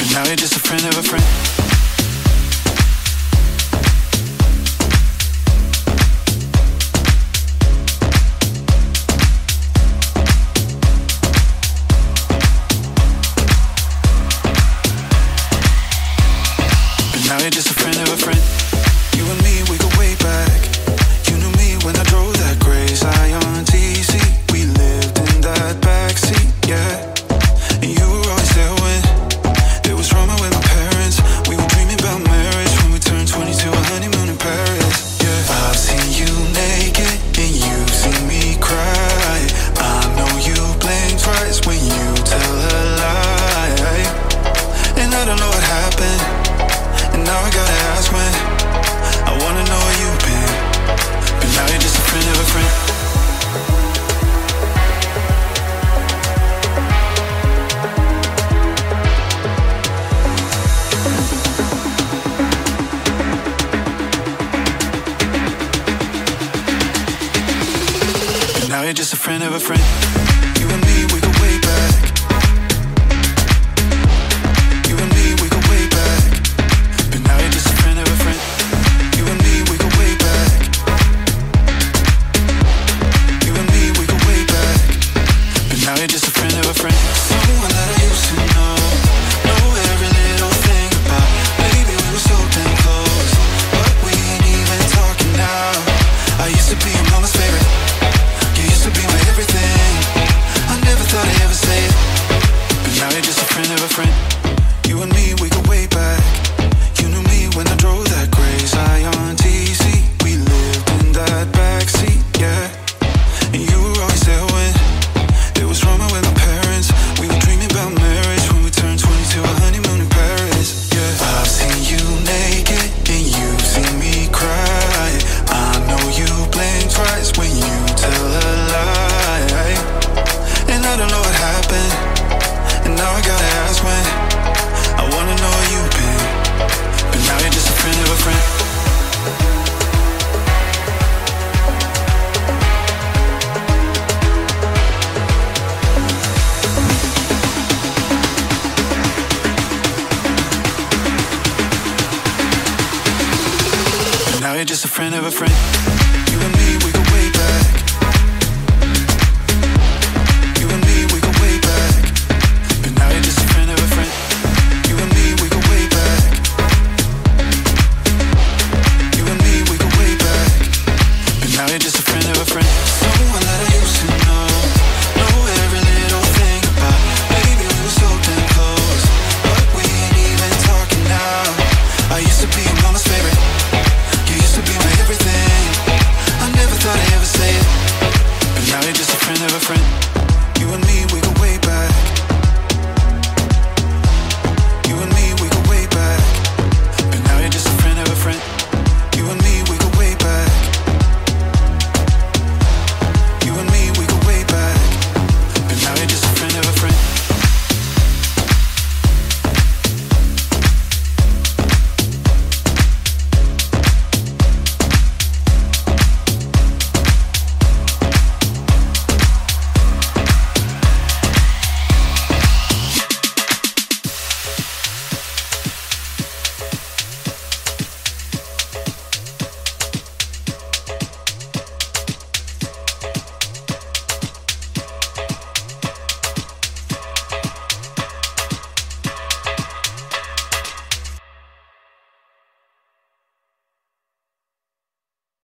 Now you're just a friend of a friend. Now you're just a friend of a friend. You and me, we go way back. You knew me when I drove that gray Scion TC. We lived in that backseat, yeah. And you were always there when there was drama with my parents. We were dreaming about marriage when we turned 22, a honeymoon in Paris, yeah. I've seen you naked and you've seen me cry. I know you blink twice when you tell a lie. And I don't know what happened. And now I gotta ask when. I wanna know where you've been. But now you're just a friend of a friend. But now you're just a friend of a friend. You and me, we go way back. Now you're just a friend of a friend. Someone that I used to know every little thing about. Maybe we were so damn close, but we ain't even talking now. I used to be your mama's favorite. You used to be my everything. I never thought I'd ever say it, but now you're just a friend of a friend. You and me, we go way back. You knew me when I drove that gray Scion TC. We lived in that backseat, yeah. And you were always there when there was drama with my parents. We were dreaming about marriage when we turned 22, a honeymoon in Paris, yeah. I've seen you naked and you've seen me cry. I know you blink twice when you tell a lie. And I don't know what happened. And now I gotta ask when. I wanna know where you've been. But now you're just a friend of a friend. Now you're just a friend of a friend.